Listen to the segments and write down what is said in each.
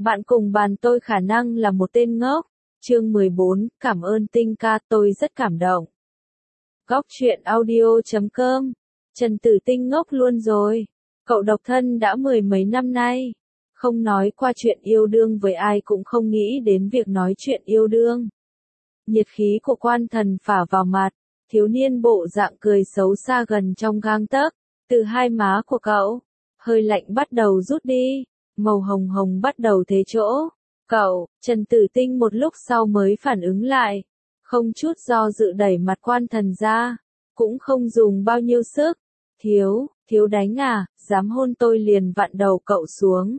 Bạn cùng bàn tôi khả năng là một tên ngốc. Chương 14, cảm ơn Tinh ca, tôi rất cảm động. Góc truyện audio.com. Trần Tử Tinh ngốc luôn rồi. Cậu độc thân đã mười mấy năm nay. Không nói qua chuyện yêu đương với ai cũng không nghĩ đến việc nói chuyện yêu đương. Nhiệt khí của Quan Thần phả vào mặt, thiếu niên bộ dạng cười xấu xa gần trong gang tấc, từ hai má của cậu, hơi lạnh bắt đầu rút đi, màu hồng hồng bắt đầu thế chỗ. Cậu, Trần Tử Tinh một lúc sau mới phản ứng lại, không chút do dự đẩy mặt Quan Thần ra, cũng không dùng bao nhiêu sức. Thiếu đánh à, dám hôn tôi liền vặn đầu cậu xuống.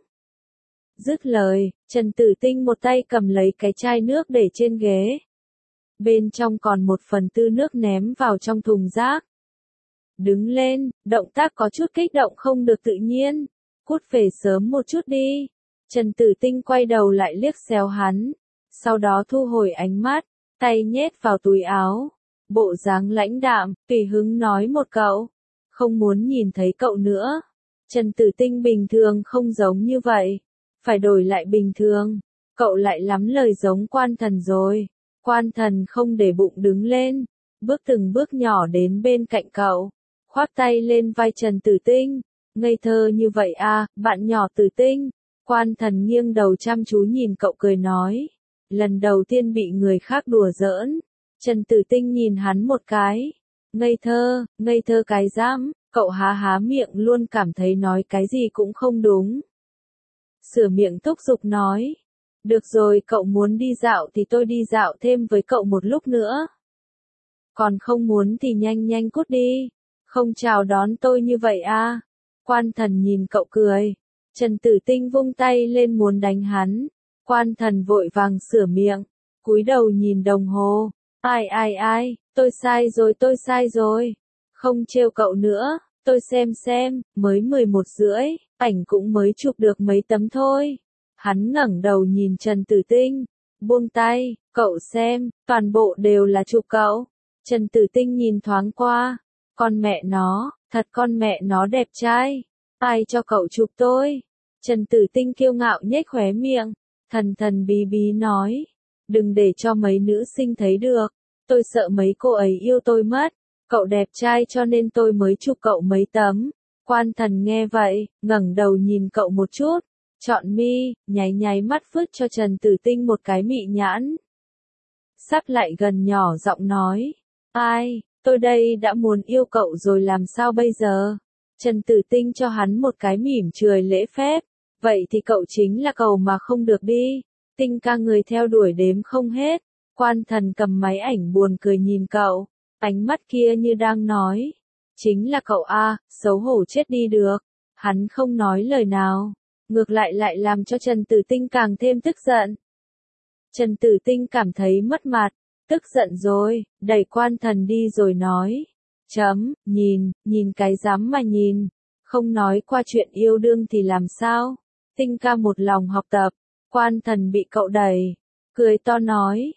Dứt lời, Trần Tử Tinh một tay cầm lấy cái chai nước để trên ghế. Bên trong còn 1/4 nước ném vào trong thùng rác. Đứng lên, động tác có chút kích động không được tự nhiên. Cút về sớm một chút đi. Trần Tử Tinh quay đầu lại liếc xéo hắn. Sau đó thu hồi ánh mắt, tay nhét vào túi áo. Bộ dáng lãnh đạm, tùy hứng nói một câu. Không muốn nhìn thấy cậu nữa. Trần Tử Tinh bình thường không giống như vậy. Phải đổi lại bình thường. Cậu lại lắm lời giống Quan Thần rồi. Quan Thần không để bụng đứng lên. Bước từng bước nhỏ đến bên cạnh cậu. Khoác tay lên vai Trần Tử Tinh. Ngây thơ như vậy à, bạn nhỏ Tử Tinh. Quan Thần nghiêng đầu chăm chú nhìn cậu cười nói. Lần đầu tiên bị người khác đùa giỡn. Trần Tử Tinh nhìn hắn một cái. Ngây thơ cái dám, cậu há miệng luôn cảm thấy nói cái gì cũng không đúng. Sửa miệng thúc giục nói. Được rồi, cậu muốn đi dạo thì tôi đi dạo thêm với cậu một lúc nữa. Còn không muốn thì nhanh cút đi. Không chào đón tôi như vậy à. Quan Thần nhìn cậu cười. Trần Tử Tinh vung tay lên muốn đánh hắn. Quan Thần vội vàng sửa miệng. Cúi đầu nhìn đồng hồ. Ai, tôi sai rồi. Không trêu cậu nữa. Tôi xem, mới 11:30, ảnh cũng mới chụp được mấy tấm thôi. Hắn ngẩng đầu nhìn Trần Tử Tinh. Buông tay, cậu xem, toàn bộ đều là chụp cậu. Trần Tử Tinh nhìn thoáng qua. Con mẹ nó đẹp trai. Ai cho cậu chụp tôi? Trần Tử Tinh kiêu ngạo nhếch khóe miệng. Thần bí nói. Đừng để cho mấy nữ sinh thấy được. Tôi sợ mấy cô ấy yêu tôi mất. Cậu đẹp trai cho nên tôi mới chụp cậu mấy tấm. Quan Thần nghe vậy, ngẩng đầu nhìn cậu một chút. Chọn mi, nháy mắt vứt cho Trần Tử Tinh một cái mị nhãn. Sắp lại gần nhỏ giọng nói. Ai, tôi đây đã muốn yêu cậu rồi làm sao bây giờ? Trần Tử Tinh cho hắn một cái mỉm cười lễ phép. Vậy thì cậu chính là cậu mà không được đi. Tinh ca người theo đuổi đếm không hết. Quan Thần cầm máy ảnh buồn cười nhìn cậu. Ánh mắt kia như đang nói. Chính là cậu a, xấu hổ chết đi được. Hắn không nói lời nào. Ngược lại làm cho Trần Tử Tinh càng thêm tức giận. Trần Tử Tinh cảm thấy mất mặt. Tức giận rồi, đẩy Quan Thần đi rồi nói. Nhìn cái dám mà nhìn. Không nói qua chuyện yêu đương thì làm sao? Tinh ca một lòng học tập. Quan Thần bị cậu đẩy. Cười to nói.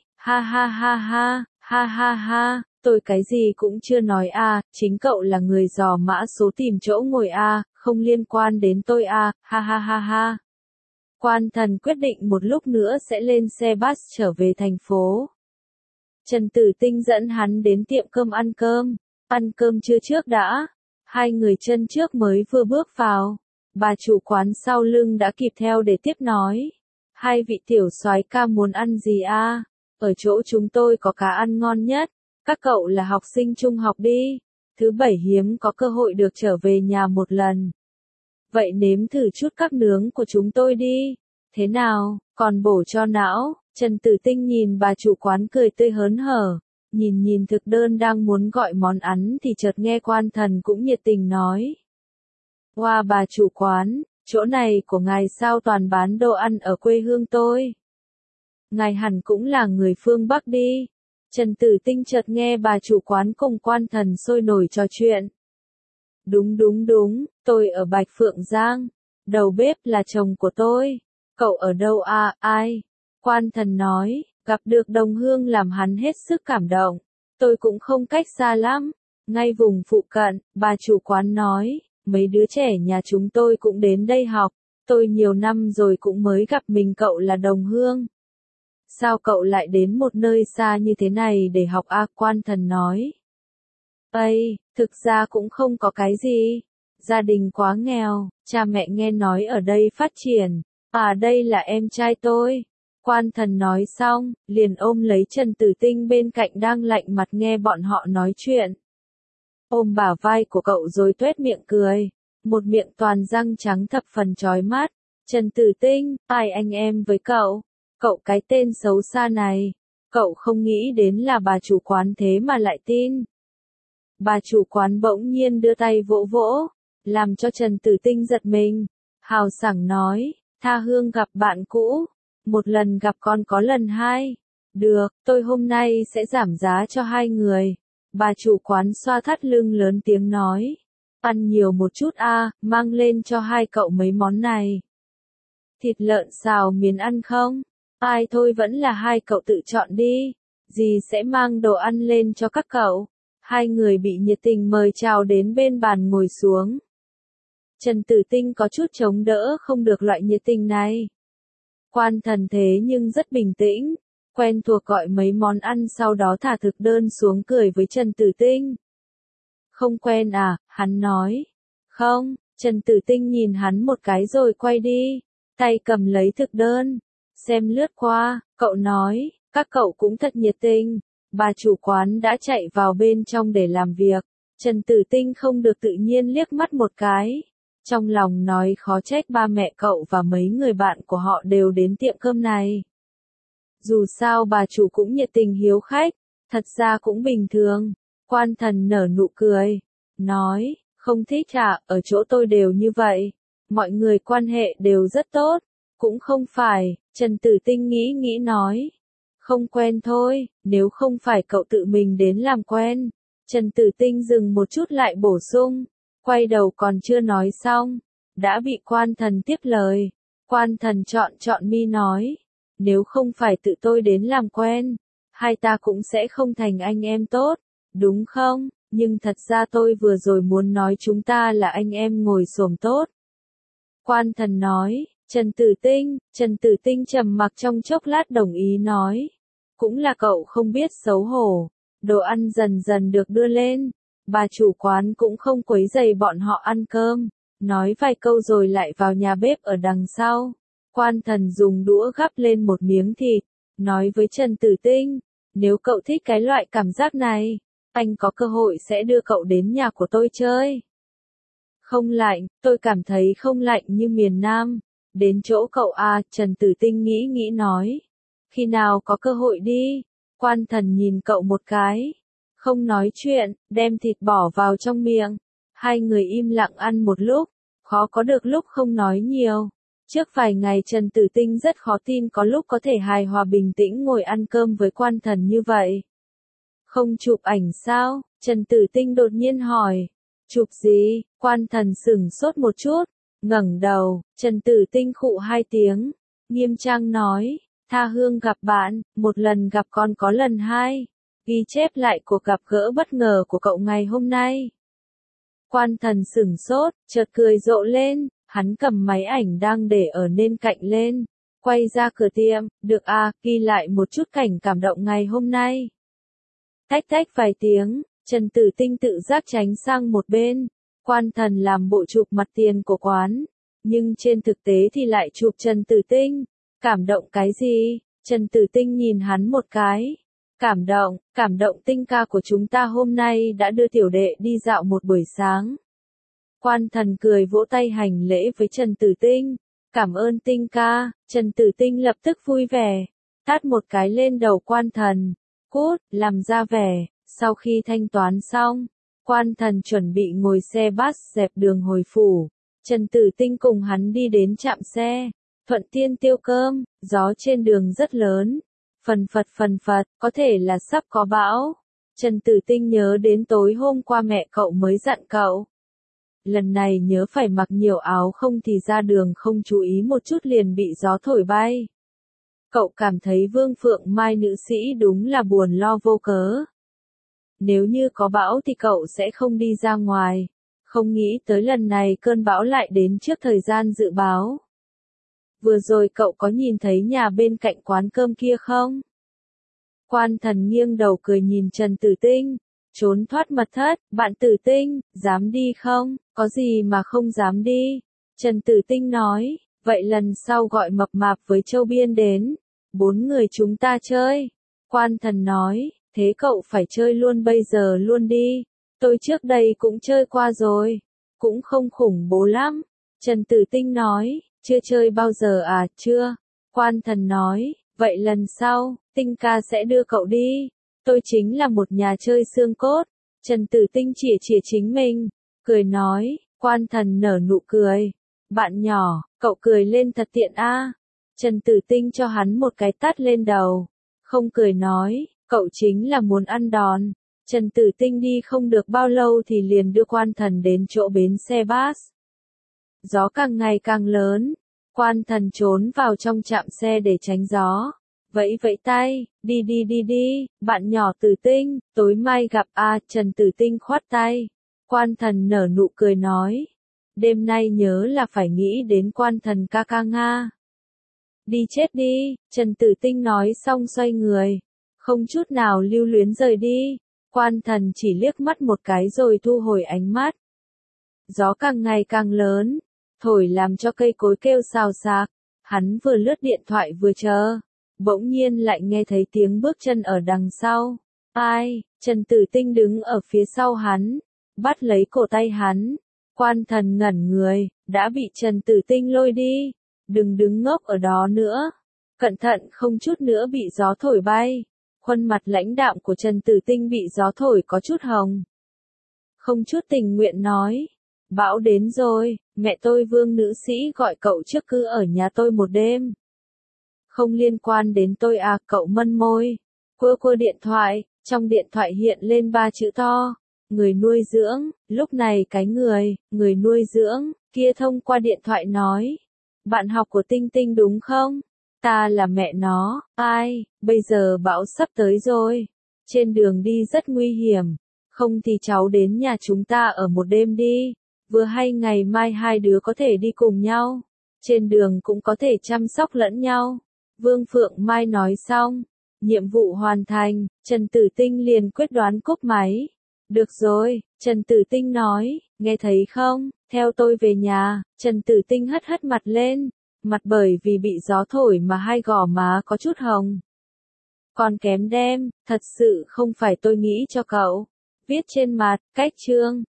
Ha, tôi cái gì cũng chưa nói à, chính cậu là người dò mã số tìm chỗ ngồi à, không liên quan đến tôi à, ha. Quan Thần quyết định một lúc nữa sẽ lên xe bus trở về thành phố. Trần Tử Tinh dẫn hắn đến tiệm cơm ăn cơm trưa trước đã. Hai người chân trước mới vừa bước vào, bà chủ quán sau lưng đã kịp theo để tiếp nói. Hai vị tiểu soái ca muốn ăn gì à? Ở chỗ chúng tôi có cá ăn ngon nhất. Các cậu là học sinh trung học đi. Thứ bảy hiếm có cơ hội được trở về nhà một lần. Vậy nếm thử chút các nướng của chúng tôi đi. Thế nào, còn bổ cho não? Trần Tử Tinh nhìn bà chủ quán cười tươi hớn hở. Nhìn thực đơn đang muốn gọi món ăn thì chợt nghe Quan Thần cũng nhiệt tình nói. Wow, bà chủ quán, chỗ này của ngài sao toàn bán đồ ăn ở quê hương tôi? Ngài hẳn cũng là người phương Bắc đi. Trần Tử Tinh chợt nghe bà chủ quán cùng Quan Thần sôi nổi trò chuyện. Đúng, tôi ở Bạch Phượng Giang. Đầu bếp là chồng của tôi. Cậu ở đâu à, ai? Quan Thần nói, gặp được đồng hương làm hắn hết sức cảm động. Tôi cũng không cách xa lắm. Ngay vùng phụ cận, bà chủ quán nói, mấy đứa trẻ nhà chúng tôi cũng đến đây học. tôi nhiều năm rồi cũng mới gặp mình cậu là đồng hương. Sao cậu lại đến một nơi xa như thế này để học a? Quan thần nói. Ây, thực ra cũng không có cái gì. Gia đình quá nghèo, cha mẹ nghe nói ở đây phát triển. À đây là em trai tôi. Quan thần nói xong, liền ôm lấy Trần Tử Tinh bên cạnh đang lạnh mặt nghe bọn họ nói chuyện. Ôm bả vai của cậu rồi tuét miệng cười. Một miệng toàn răng trắng thập phần chói mắt. Trần Tử Tinh, ai anh em với cậu? Cậu cái tên xấu xa này. Cậu không nghĩ đến là bà chủ quán thế mà lại tin. Bà chủ quán bỗng nhiên đưa tay vỗ vỗ, làm cho Trần Tử Tinh giật mình. Hào sảng nói, Tha Hương gặp bạn cũ. Một lần gặp còn có lần hai. Được, tôi hôm nay sẽ giảm giá cho hai người. Bà chủ quán xoa thắt lưng lớn tiếng nói. Ăn nhiều một chút a, mang lên cho hai cậu mấy món này. Thịt lợn xào miến ăn không? Ai thôi vẫn là hai cậu tự chọn đi. Dì sẽ mang đồ ăn lên cho các cậu. Hai người bị nhiệt tình mời chào đến bên bàn ngồi xuống. Trần Tử Tinh có chút chống đỡ không được loại nhiệt tình này. Quan thần thế nhưng rất bình tĩnh, quen thuộc gọi mấy món ăn sau đó thả thực đơn xuống cười với Trần Tử Tinh. Không quen à, hắn nói. Không, Trần Tử Tinh nhìn hắn một cái rồi quay đi, tay cầm lấy thực đơn, xem lướt qua, cậu nói, các cậu cũng thật nhiệt tình. Bà chủ quán đã chạy vào bên trong để làm việc, Trần Tử Tinh không được tự nhiên liếc mắt một cái. Trong lòng nói khó trách ba mẹ cậu và mấy người bạn của họ đều đến tiệm cơm này. Dù sao bà chủ cũng nhiệt tình hiếu khách, thật ra cũng bình thường. Quan thần nở nụ cười, nói, không thích à, ở chỗ tôi đều như vậy. Mọi người quan hệ đều rất tốt. Cũng không phải, Trần Tử Tinh nghĩ nói. Không quen thôi, nếu không phải cậu tự mình đến làm quen. Trần Tử Tinh dừng một chút lại bổ sung. Quay đầu còn chưa nói xong, đã bị quan thần tiếp lời. Quan thần chọn mi nói, nếu không phải tự tôi đến làm quen, hai ta cũng sẽ không thành anh em tốt, đúng không? Nhưng thật ra tôi vừa rồi muốn nói chúng ta là anh em ngồi xổm tốt. Quan thần nói, Trần Tử Tinh trầm mặc trong chốc lát đồng ý nói, cũng là cậu không biết xấu hổ. Đồ ăn dần dần được đưa lên. Bà chủ quán cũng không quấy rầy bọn họ ăn cơm, nói vài câu rồi lại vào nhà bếp ở đằng sau. Quan thần dùng đũa gắp lên một miếng thịt, nói với Trần Tử Tinh, nếu cậu thích cái loại cảm giác này, anh có cơ hội sẽ đưa cậu đến nhà của tôi chơi. Không lạnh, tôi cảm thấy không lạnh như miền Nam. Đến chỗ cậu à, Trần Tử Tinh nghĩ nói. Khi nào có cơ hội đi. Quan thần nhìn cậu một cái. Không nói chuyện, đem thịt bỏ vào trong miệng. Hai người im lặng ăn một lúc, khó có được lúc không nói nhiều. Trước vài ngày Trần Tử Tinh rất khó tin có lúc có thể hài hòa bình tĩnh ngồi ăn cơm với quan thần như vậy. Không chụp ảnh sao? Trần Tử Tinh đột nhiên hỏi. Chụp gì? Quan thần sửng sốt một chút, ngẩng đầu, Trần Tử Tinh khụ hai tiếng, nghiêm trang nói, Tha Hương gặp bạn, một lần gặp còn có lần hai. Ghi chép lại cuộc gặp gỡ bất ngờ của cậu ngày hôm nay. Quan thần sửng sốt, chợt cười rộ lên, hắn cầm máy ảnh đang để ở bên cạnh lên, quay ra cửa tiệm, được à, ghi lại một chút cảnh cảm động ngày hôm nay. Tách vài tiếng, Trần Tử Tinh tự giác tránh sang một bên, quan thần làm bộ chụp mặt tiền của quán, nhưng trên thực tế thì lại chụp Trần Tử Tinh. Cảm động cái gì? Trần Tử Tinh nhìn hắn một cái. Cảm động Tinh ca của chúng ta hôm nay đã đưa tiểu đệ đi dạo một buổi sáng. Quan thần cười vỗ tay hành lễ với Trần Tử Tinh. Cảm ơn Tinh ca. Trần Tử Tinh lập tức vui vẻ, tát một cái lên đầu quan thần. Cút, làm ra vẻ. Sau khi thanh toán xong, quan thần chuẩn bị ngồi xe bus dẹp đường hồi phủ. Trần Tử Tinh cùng hắn đi đến trạm xe. Thuận Tiên tiêu cơm, gió trên đường rất lớn. Phần phật, có thể là sắp có bão. Trần Tử Tinh nhớ đến tối hôm qua mẹ cậu mới dặn cậu. Lần này nhớ phải mặc nhiều áo không thì ra đường không chú ý một chút liền bị gió thổi bay. Cậu cảm thấy Vương Phượng Mai nữ sĩ đúng là buồn lo vô cớ. Nếu như có bão thì cậu sẽ không đi ra ngoài. Không nghĩ tới lần này cơn bão lại đến trước thời gian dự báo. vừa rồi cậu có nhìn thấy nhà bên cạnh quán cơm kia không? Quan Thần nghiêng đầu cười nhìn Trần Tử Tinh, trốn thoát mật thất, bạn Tử Tinh, dám đi không? Có gì mà không dám đi? Trần Tử Tinh nói, vậy lần sau gọi Mập Mạp với Châu Biên đến, 4 người chúng ta chơi. Quan Thần nói, thế cậu phải chơi luôn bây giờ luôn đi, tôi trước đây cũng chơi qua rồi, cũng không khủng bố lắm. Trần Tử Tinh nói, chưa chơi bao giờ à, chưa. Quan Thần nói, vậy lần sau, Tinh ca sẽ đưa cậu đi, tôi chính là một nhà chơi xương cốt. Trần Tử Tinh chỉa chỉa chính mình, cười nói, Quan Thần nở nụ cười, bạn nhỏ, cậu cười lên thật tiện a. Trần Tử Tinh cho hắn một cái tát lên đầu, không cười nói, cậu chính là muốn ăn đòn. Trần Tử Tinh đi không được bao lâu thì liền đưa Quan Thần đến chỗ bến xe bus. Gió càng ngày càng lớn, Quan Thần trốn vào trong trạm xe để tránh gió. Vẫy vẫy tay, đi đi đi đi, bạn nhỏ Tử Tinh, tối mai gặp a. Trần Tử Tinh khoát tay. Quan Thần nở nụ cười nói, đêm nay nhớ là phải nghĩ đến Quan Thần ca ca Nga. Đi chết đi, Trần Tử Tinh nói xong xoay người, không chút nào lưu luyến rời đi. Quan Thần chỉ liếc mắt một cái rồi thu hồi ánh mắt. Gió càng ngày càng lớn, thổi làm cho cây cối kêu xào xạc, hắn vừa lướt điện thoại vừa chờ, bỗng nhiên lại nghe thấy tiếng bước chân ở đằng sau. Ai? Trần Tử Tinh đứng ở phía sau hắn, bắt lấy cổ tay hắn. Quan Thần ngẩn người, đã bị Trần Tử Tinh lôi đi. Đừng đứng ngốc ở đó nữa. Cẩn thận không chút nữa bị gió thổi bay. Khuôn mặt lãnh đạm của Trần Tử Tinh bị gió thổi có chút hồng. Không chút tình nguyện nói, bão đến rồi, mẹ tôi Vương nữ sĩ gọi cậu trước cứ ở nhà tôi một đêm. Không liên quan đến tôi à, cậu mân môi, quơ điện thoại, trong điện thoại hiện lên 3 chữ to, người nuôi dưỡng. Lúc này cái người nuôi dưỡng kia thông qua điện thoại nói, bạn học của Tinh Tinh đúng không? Ta là mẹ nó. Ai, bây giờ bão sắp tới rồi, trên đường đi rất nguy hiểm, không thì cháu đến nhà chúng ta ở một đêm đi, vừa hay ngày mai hai đứa có thể đi cùng nhau, trên đường cũng có thể chăm sóc lẫn nhau. Vương Phượng Mai nói xong, nhiệm vụ hoàn thành, Trần Tử Tinh liền quyết đoán cúp máy. Được rồi, Trần Tử Tinh nói, nghe thấy không, theo tôi về nhà. Trần Tử Tinh hất hất mặt lên, mặt bởi vì bị gió thổi mà hai gò má có chút hồng. Còn kém đem, thật sự không phải tôi nghĩ cho cậu. Viết trên mặt, cách chương.